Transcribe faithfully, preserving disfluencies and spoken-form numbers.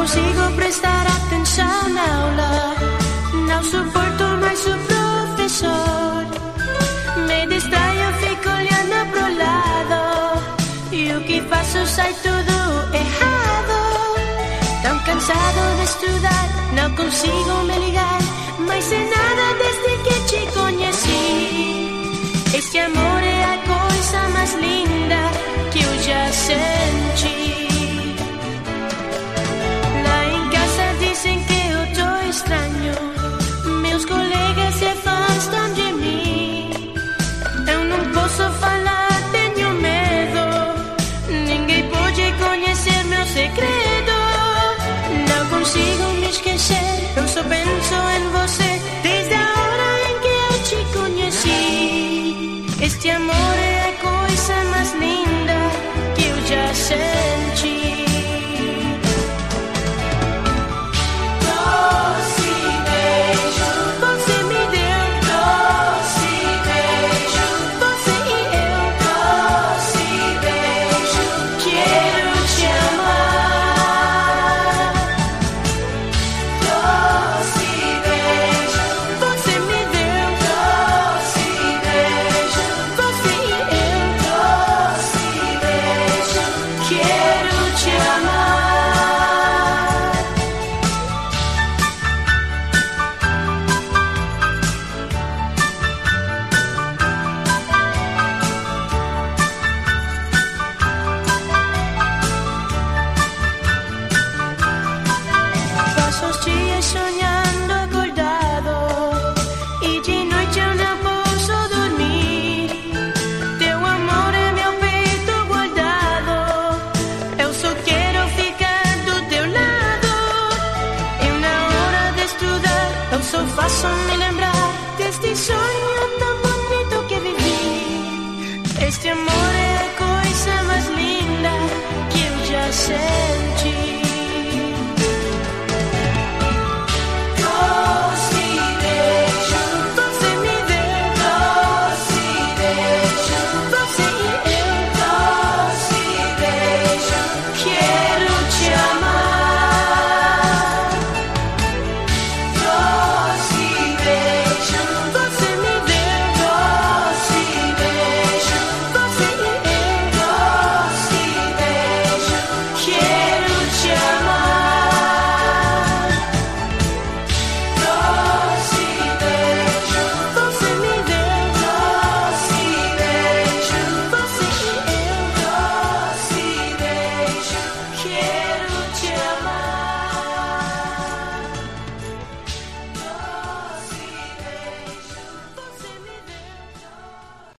consigo prestar atenção na aula, não suporto mais o professor. Me distraio, fico olhando pro lado, e o que faço sai tudo errado. Tão cansado de estudar, não consigo me ligar, mas sem nada desde que te conheci. Este amor é a coisa mais linda que eu já senti.